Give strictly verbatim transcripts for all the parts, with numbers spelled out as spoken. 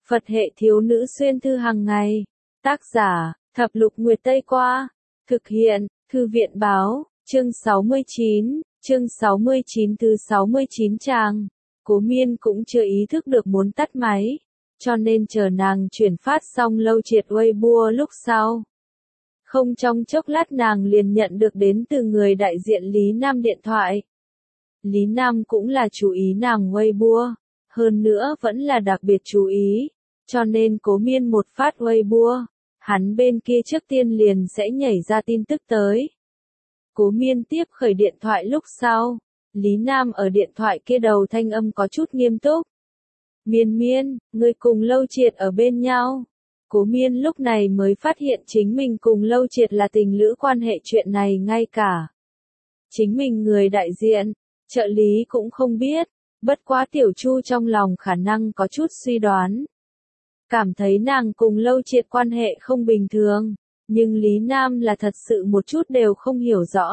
Phật hệ thiếu nữ xuyên thư hàng ngày. Tác giả, Thập Lục Nguyệt Tây Qua. Thực hiện, Thư viện Báo, chương sáu mươi chín, chương sáu mươi chín thứ sáu mươi chín trang. Cố Miên cũng chưa ý thức được muốn tắt máy, cho nên chờ nàng chuyển phát xong Lâu Triệt Weibo lúc sau. Không trong chốc lát nàng liền nhận được đến từ người đại diện Lý Nam điện thoại. Lý Nam cũng là chú ý nàng Weibo, hơn nữa vẫn là đặc biệt chú ý, cho nên Cố Miên một phát Weibo, hắn bên kia trước tiên liền sẽ nhảy ra tin tức tới. Cố Miên tiếp khởi điện thoại lúc sau, Lý Nam ở điện thoại kia đầu thanh âm có chút nghiêm túc. Miên Miên, ngươi cùng Lâu Triệt ở bên nhau. Cố Miên lúc này mới phát hiện chính mình cùng Lâu Triệt là tình lữ quan hệ, chuyện này ngay cả chính mình người đại diện, trợ lý cũng không biết, bất quá Tiểu Chu trong lòng khả năng có chút suy đoán. Cảm thấy nàng cùng Lâu Triệt quan hệ không bình thường, nhưng Lý Nam là thật sự một chút đều không hiểu rõ.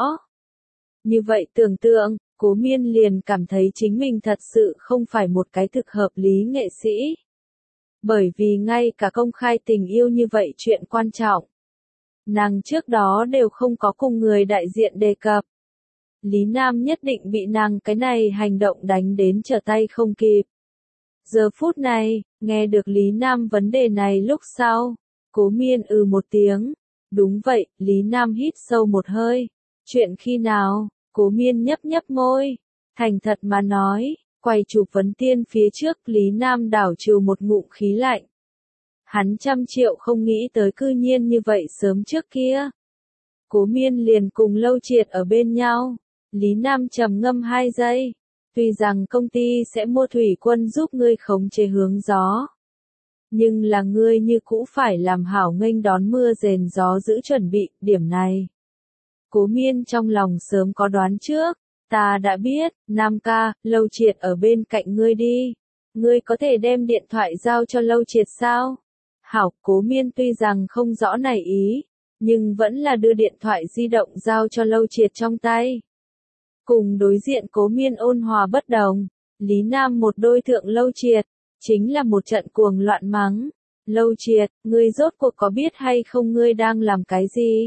Như vậy tưởng tượng, Cố Miên liền cảm thấy chính mình thật sự không phải một cái thực hợp lý nghệ sĩ. Bởi vì ngay cả công khai tình yêu như vậy chuyện quan trọng, nàng trước đó đều không có cùng người đại diện đề cập. Lý Nam nhất định bị nàng cái này hành động đánh đến trở tay không kịp. Giờ phút này, nghe được Lý Nam vấn đề này lúc sau, Cố Miên ừ một tiếng. Đúng vậy, Lý Nam hít sâu một hơi. Chuyện khi nào? Cố Miên nhấp nhấp môi. Thành thật mà nói, quay chụp vấn tiên phía trước Lý Nam đảo trừ một ngụm khí lạnh. Hắn trăm triệu không nghĩ tới cư nhiên như vậy sớm trước kia. Cố Miên liền cùng Lâu Triệt ở bên nhau. Lý Nam trầm ngâm hai giây. Tuy rằng công ty sẽ mua thủy quân giúp ngươi khống chế hướng gió, nhưng là ngươi như cũ phải làm hảo nghênh đón mưa rền gió giữ chuẩn bị, điểm này. Cố Miên trong lòng sớm có đoán trước, ta đã biết, Nam ca, Lâu Triệt ở bên cạnh ngươi đi. Ngươi có thể đem điện thoại giao cho Lâu Triệt sao? Hảo, Cố Miên tuy rằng không rõ này ý, nhưng vẫn là đưa điện thoại di động giao cho Lâu Triệt trong tay. Cùng đối diện Cố Miên ôn hòa bất đồng, Lý Nam một đôi thượng Lâu Triệt, chính là một trận cuồng loạn mắng. Lâu Triệt, ngươi rốt cuộc có biết hay không ngươi đang làm cái gì?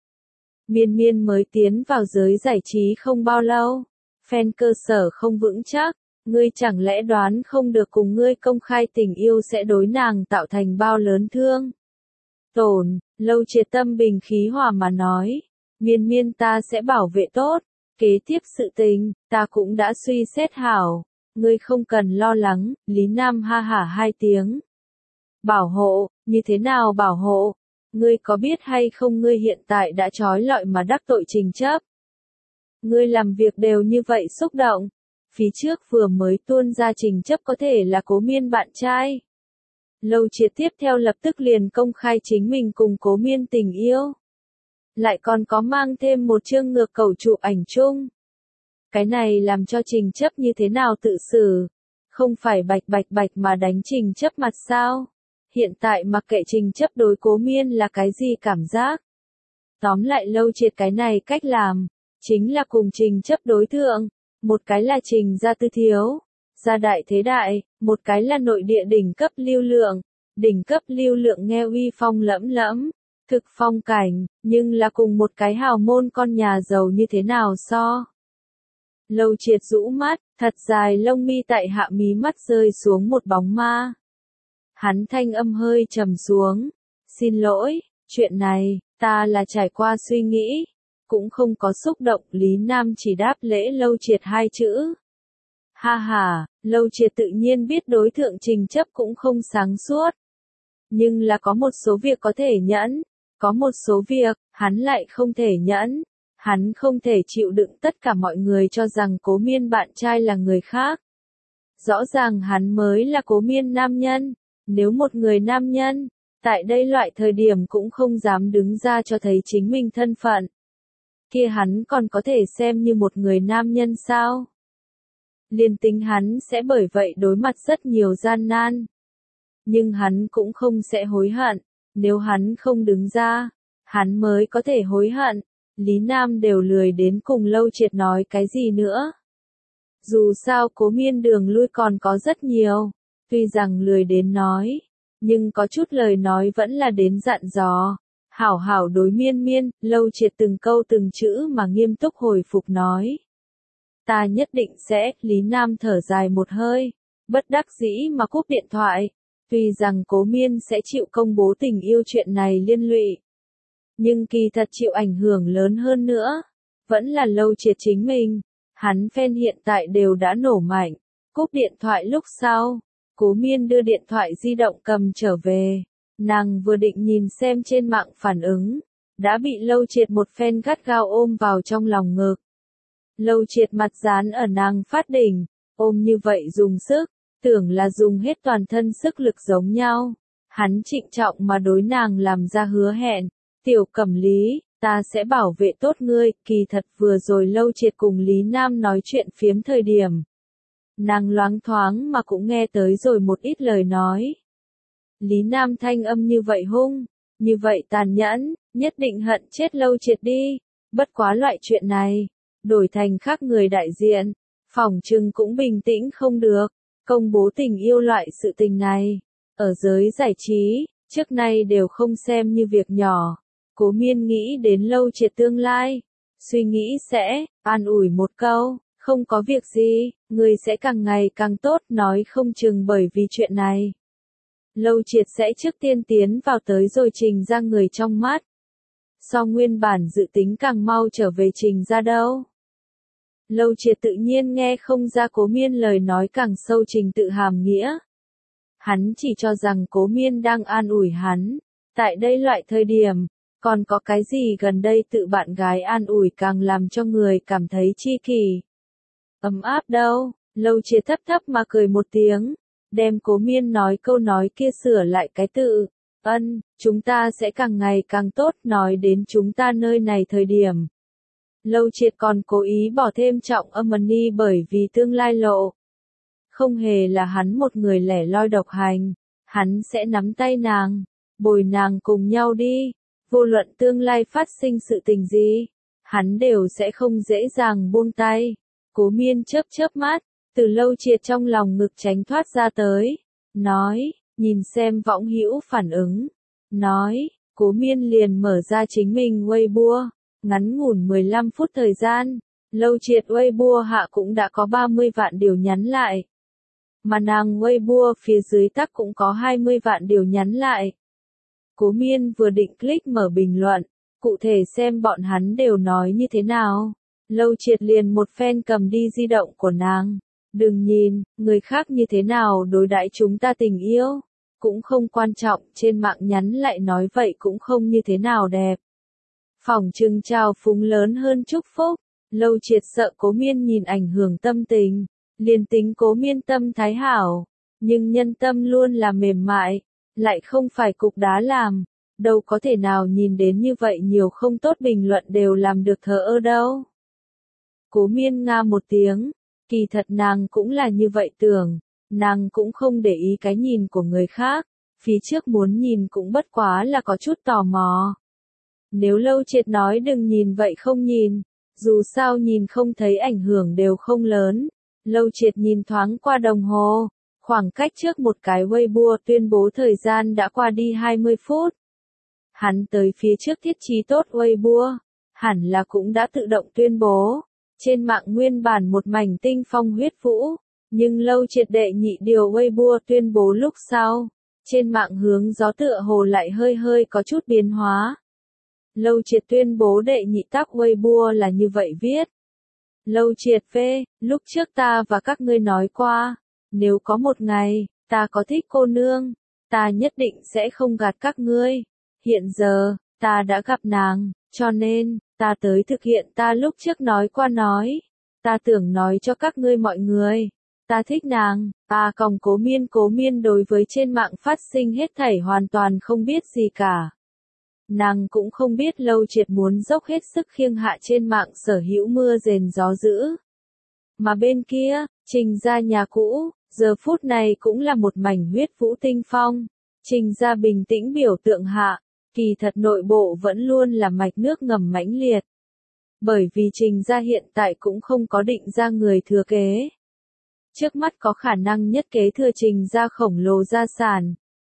Miên Miên mới tiến vào giới giải trí không bao lâu, fan cơ sở không vững chắc, ngươi chẳng lẽ đoán không được cùng ngươi công khai tình yêu sẽ đối nàng tạo thành bao lớn thương tổn? Lâu Triệt tâm bình khí hòa mà nói, Miên Miên ta sẽ bảo vệ tốt. Kế tiếp sự tình, ta cũng đã suy xét hảo, ngươi không cần lo lắng. Lý Nam ha hả hai tiếng. Bảo hộ, như thế nào bảo hộ? Ngươi có biết hay không ngươi hiện tại đã trói lọi mà đắc tội Trình Chấp? Ngươi làm việc đều như vậy xúc động. Phía trước vừa mới tuôn ra Trình Chấp có thể là Cố Miên bạn trai. Lâu Triệt tiếp theo lập tức liền công khai chính mình cùng Cố Miên tình yêu. Lại còn có mang thêm một chương ngược cầu chụp ảnh chung. Cái này làm cho Trình Chấp như thế nào tự xử? Không phải bạch bạch bạch mà đánh Trình Chấp mặt sao? Hiện tại mặc kệ Trình Chấp đối Cố Miên là cái gì cảm giác? Tóm lại Lâu Triệt cái này cách làm, chính là cùng Trình Chấp đối thượng. Một cái là Trình gia tư thiếu, gia đại thế đại, một cái là nội địa đỉnh cấp lưu lượng. Đỉnh cấp lưu lượng nghe uy phong lẫm lẫm, thực phong cảnh, nhưng là cùng một cái hào môn con nhà giàu như thế nào so? Lâu Triệt rũ mắt, thật dài lông mi tại hạ mí mắt rơi xuống một bóng ma. Hắn thanh âm hơi trầm xuống. Xin lỗi, chuyện này, ta là trải qua suy nghĩ, cũng không có xúc động. Lý Nam chỉ đáp lễ Lâu Triệt hai chữ. Ha ha, Lâu Triệt tự nhiên biết đối thượng Trình Chấp cũng không sáng suốt. Nhưng là có một số việc có thể nhẫn, có một số việc, hắn lại không thể nhẫn. Hắn không thể chịu đựng tất cả mọi người cho rằng Cố Miên bạn trai là người khác. Rõ ràng hắn mới là Cố Miên nam nhân. Nếu một người nam nhân, tại đây loại thời điểm cũng không dám đứng ra cho thấy chính mình thân phận, kia hắn còn có thể xem như một người nam nhân sao? Liên tính hắn sẽ bởi vậy đối mặt rất nhiều gian nan. Nhưng hắn cũng không sẽ hối hận. Nếu hắn không đứng ra, hắn mới có thể hối hận. Lý Nam đều lười đến cùng Lâu Triệt nói cái gì nữa. Dù sao Cố Miên đường lui còn có rất nhiều. Tuy rằng lười đến nói, nhưng có chút lời nói vẫn là đến dặn dò. Hảo hảo đối Miên Miên, Lâu Triệt từng câu từng chữ mà nghiêm túc hồi phục nói. Ta nhất định sẽ, Lý Nam thở dài một hơi, bất đắc dĩ mà cúp điện thoại. Tuy rằng Cố Miên sẽ chịu công bố tình yêu chuyện này liên lụy, nhưng kỳ thật chịu ảnh hưởng lớn hơn nữa, vẫn là Lâu Triệt chính mình. Hắn fan hiện tại đều đã nổ mạnh. Cúp điện thoại lúc sau, Cố Miên đưa điện thoại di động cầm trở về. Nàng vừa định nhìn xem trên mạng phản ứng, đã bị Lâu Triệt một phen gắt gao ôm vào trong lòng ngực. Lâu Triệt mặt dán ở nàng phát đỉnh, ôm như vậy dùng sức, tưởng là dùng hết toàn thân sức lực giống nhau. Hắn trịnh trọng mà đối nàng làm ra hứa hẹn, Tiểu Cẩm Lý, ta sẽ bảo vệ tốt ngươi. Kỳ thật vừa rồi Lâu Triệt cùng Lý Nam nói chuyện phiếm thời điểm, nàng loáng thoáng mà cũng nghe tới rồi một ít lời nói. Lý Nam thanh âm như vậy hung, như vậy tàn nhẫn, nhất định hận chết Lâu Triệt đi. Bất quá loại chuyện này, đổi thành khác người đại diện, phỏng chừng cũng bình tĩnh không được. Công bố tình yêu loại sự tình này, ở giới giải trí, trước nay đều không xem như việc nhỏ. Cố Miên nghĩ đến Lâu Triệt tương lai, suy nghĩ sẽ, an ủi một câu, không có việc gì, người sẽ càng ngày càng tốt, nói không chừng bởi vì chuyện này. Lâu Triệt sẽ trước tiên tiến vào tới rồi Trình ra người trong mắt. So nguyên bản dự tính càng mau trở về Trình ra đâu. Lâu Triệt tự nhiên nghe không ra Cố Miên lời nói càng sâu trình tự hàm nghĩa. Hắn chỉ cho rằng Cố Miên đang an ủi hắn. Tại đây loại thời điểm, còn có cái gì gần đây tự bạn gái an ủi càng làm cho người cảm thấy chi kỷ, ấm áp đâu. Lâu Triệt thấp thấp mà cười một tiếng, đem Cố Miên nói câu nói kia sửa lại cái tự. Ân, chúng ta sẽ càng ngày càng tốt. Nói đến chúng ta nơi này thời điểm, Lâu Triệt còn cố ý bỏ thêm trọng âm ni bởi vì tương lai lộ. Không hề là hắn một người lẻ loi độc hành, hắn sẽ nắm tay nàng, bồi nàng cùng nhau đi. Vô luận tương lai phát sinh sự tình gì, hắn đều sẽ không dễ dàng buông tay. Cố Miên chớp chớp mắt, từ Lâu Triệt trong lòng ngực tránh thoát ra tới, nói, nhìn xem võng hữu phản ứng. Nói, Cố Miên liền mở ra chính mình Weibo. Ngắn ngủn mười lăm phút thời gian, Lâu Triệt Weibo hạ cũng đã có ba mươi vạn điều nhắn lại. Mà nàng Weibo phía dưới tắc cũng có hai mươi vạn điều nhắn lại. Cố Miên vừa định click mở bình luận, cụ thể xem bọn hắn đều nói như thế nào. Lâu Triệt liền một phen cầm đi di động của nàng. Đừng nhìn, người khác như thế nào đối đãi chúng ta tình yêu, cũng không quan trọng, trên mạng nhắn lại nói vậy cũng không như thế nào đẹp. Phỏng chừng trào phúng lớn hơn chúc phúc. Lâu Triệt sợ Cố Miên nhìn ảnh hưởng tâm tình, liền tính Cố Miên tâm thái hảo, nhưng nhân tâm luôn là mềm mại, lại không phải cục đá làm, đâu có thể nào nhìn đến như vậy nhiều không tốt bình luận đều làm được thờ ơ đâu. Cố Miên nga một tiếng, kỳ thật nàng cũng là như vậy tưởng, nàng cũng không để ý cái nhìn của người khác, phía trước muốn nhìn cũng bất quá là có chút tò mò. Nếu Lâu Triệt nói đừng nhìn vậy không nhìn, dù sao nhìn không thấy ảnh hưởng đều không lớn. Lâu Triệt nhìn thoáng qua đồng hồ, khoảng cách trước một cái Weibo tuyên bố thời gian đã qua đi hai mươi phút. Hắn tới phía trước thiết trí tốt Weibo, hẳn là cũng đã tự động tuyên bố. Trên mạng nguyên bản một mảnh tinh phong huyết vũ, nhưng Lâu Triệt đệ nhị điều Weibo tuyên bố lúc sau, trên mạng hướng gió tựa hồ lại hơi hơi có chút biến hóa. Lâu Triệt tuyên bố đệ nhị tác Weibo là như vậy viết. Lâu Triệt V, lúc trước ta và các ngươi nói qua, nếu có một ngày, ta có thích cô nương, ta nhất định sẽ không gạt các ngươi. Hiện giờ, ta đã gặp nàng, cho nên, ta tới thực hiện ta lúc trước nói qua nói. Ta tưởng nói cho các ngươi mọi người, ta thích nàng. Ta còng Cố Miên Cố Miên đối với trên mạng phát sinh hết thảy hoàn toàn không biết gì cả. Nàng cũng không biết Lâu Triệt muốn dốc hết sức khiêng hạ trên mạng sở hữu mưa rền gió dữ. Mà bên kia, Trình gia nhà cũ, giờ phút này cũng là một mảnh huyết vũ tinh phong. Trình gia bình tĩnh biểu tượng hạ, kỳ thật nội bộ vẫn luôn là mạch nước ngầm mãnh liệt. Bởi vì Trình gia hiện tại cũng không có định ra người thừa kế. Trước mắt có khả năng nhất kế thừa Trình gia khổng lồ gia sản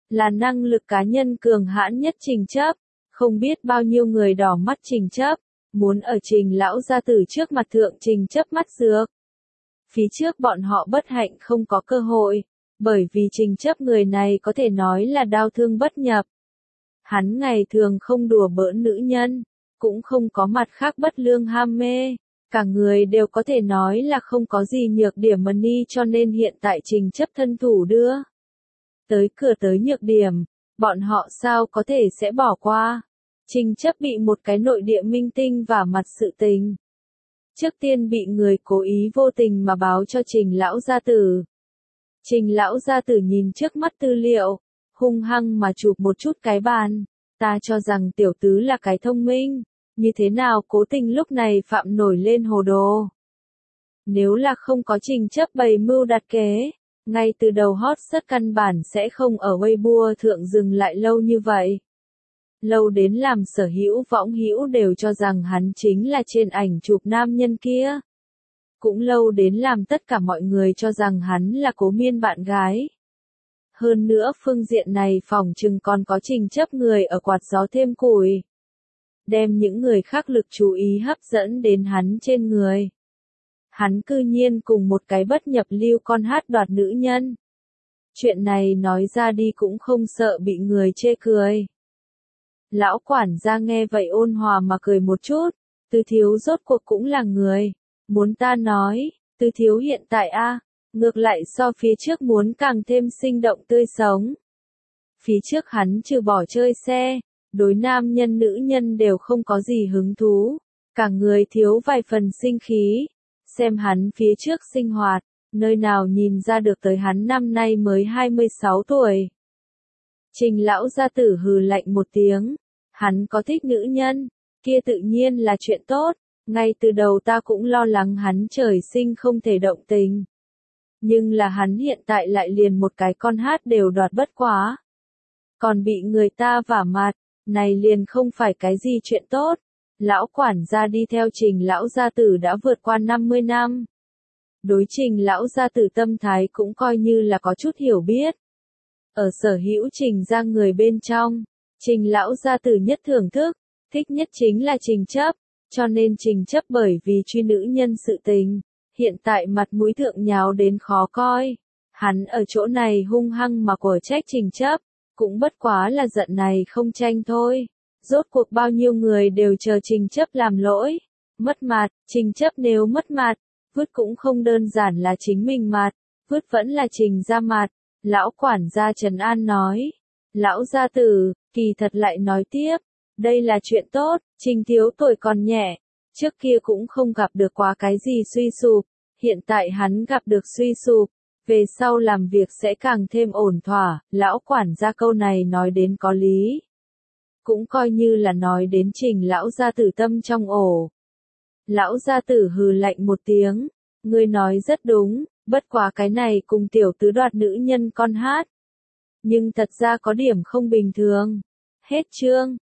là năng lực cá nhân cường hãn nhất Trình Chấp. Không biết bao nhiêu người đỏ mắt Trình Chấp, muốn ở Trình lão gia tử trước mặt thượng Trình Chấp mắt dược. Phía trước bọn họ bất hạnh không có cơ hội, bởi vì Trình Chấp người này có thể nói là đau thương bất nhập. Hắn ngày thường không đùa bỡn nữ nhân, cũng không có mặt khác bất lương ham mê, cả người đều có thể nói là không có gì nhược điểm mà ni, cho nên hiện tại Trình Chấp thân thủ đưa tới cửa tới nhược điểm, bọn họ sao có thể sẽ bỏ qua. Trình Chấp bị một cái nội địa minh tinh vả mặt sự tình. Trước tiên bị người cố ý vô tình mà báo cho Trình lão gia tử. Trình lão gia tử nhìn trước mắt tư liệu, hung hăng mà chụp một chút cái bàn. Ta cho rằng tiểu tứ là cái thông minh, như thế nào cố tình lúc này phạm nổi lên hồ đồ. Nếu là không có Trình Chấp bày mưu đặt kế, ngay từ đầu hot search căn bản sẽ không ở Weibo thượng dừng lại lâu như vậy. Lâu đến làm sở hữu võng hữu đều cho rằng hắn chính là trên ảnh chụp nam nhân kia. Cũng lâu đến làm tất cả mọi người cho rằng hắn là Cố Miên bạn gái. Hơn nữa phương diện này phòng chừng còn có Trình Chấp người ở quạt gió thêm củi. Đem những người khác lực chú ý hấp dẫn đến hắn trên người. Hắn cư nhiên cùng một cái bất nhập lưu con hát đoạt nữ nhân. Chuyện này nói ra đi cũng không sợ bị người chê cười. Lão quản gia nghe vậy ôn hòa mà cười một chút, Từ thiếu rốt cuộc cũng là người. Muốn ta nói, Từ thiếu hiện tại a, ngược lại so phía trước muốn càng thêm sinh động tươi sống. Phía trước hắn trừ bỏ chơi xe, đối nam nhân nữ nhân đều không có gì hứng thú, cả người thiếu vài phần sinh khí. Xem hắn phía trước sinh hoạt, nơi nào nhìn ra được tới hắn năm nay mới hai mươi sáu tuổi. Trình lão gia tử hừ lạnh một tiếng, hắn có thích nữ nhân, kia tự nhiên là chuyện tốt, ngay từ đầu ta cũng lo lắng hắn trời sinh không thể động tình. Nhưng là hắn hiện tại lại liền một cái con hát đều đoạt bất quá. Còn bị người ta vả mặt, này liền không phải cái gì chuyện tốt. Lão quản gia đi theo Trình lão gia tử đã vượt qua năm mươi năm. Đối Trình lão gia tử tâm thái cũng coi như là có chút hiểu biết. Ở sở hữu Trình gia người bên trong, Trình lão gia tử nhất thưởng thức, thích nhất chính là Trình Chấp, cho nên Trình Chấp bởi vì truy nữ nhân sự tình, hiện tại mặt mũi thượng nháo đến khó coi. Hắn ở chỗ này hung hăng mà quở trách Trình Chấp, cũng bất quá là giận này không tranh thôi. Rốt cuộc bao nhiêu người đều chờ Trình Chấp làm lỗi, mất mặt, Trình Chấp nếu mất mặt, vứt cũng không đơn giản là chính mình mặt, vứt vẫn là Trình ra mặt. Lão quản gia Trần An nói, lão gia tử, kỳ thật lại nói tiếp, đây là chuyện tốt, Trình thiếu tuổi còn nhẹ, trước kia cũng không gặp được quá cái gì suy sụp, hiện tại hắn gặp được suy sụp, về sau làm việc sẽ càng thêm ổn thỏa. Lão quản gia câu này nói đến có lý. Cũng coi như là nói đến Trình lão gia tử tâm trong ổ. Lão gia tử hừ lạnh một tiếng, ngươi nói rất đúng, bất quá cái này cùng tiểu tứ đoạt nữ nhân con hát. Nhưng thật ra có điểm không bình thường. Hết chương.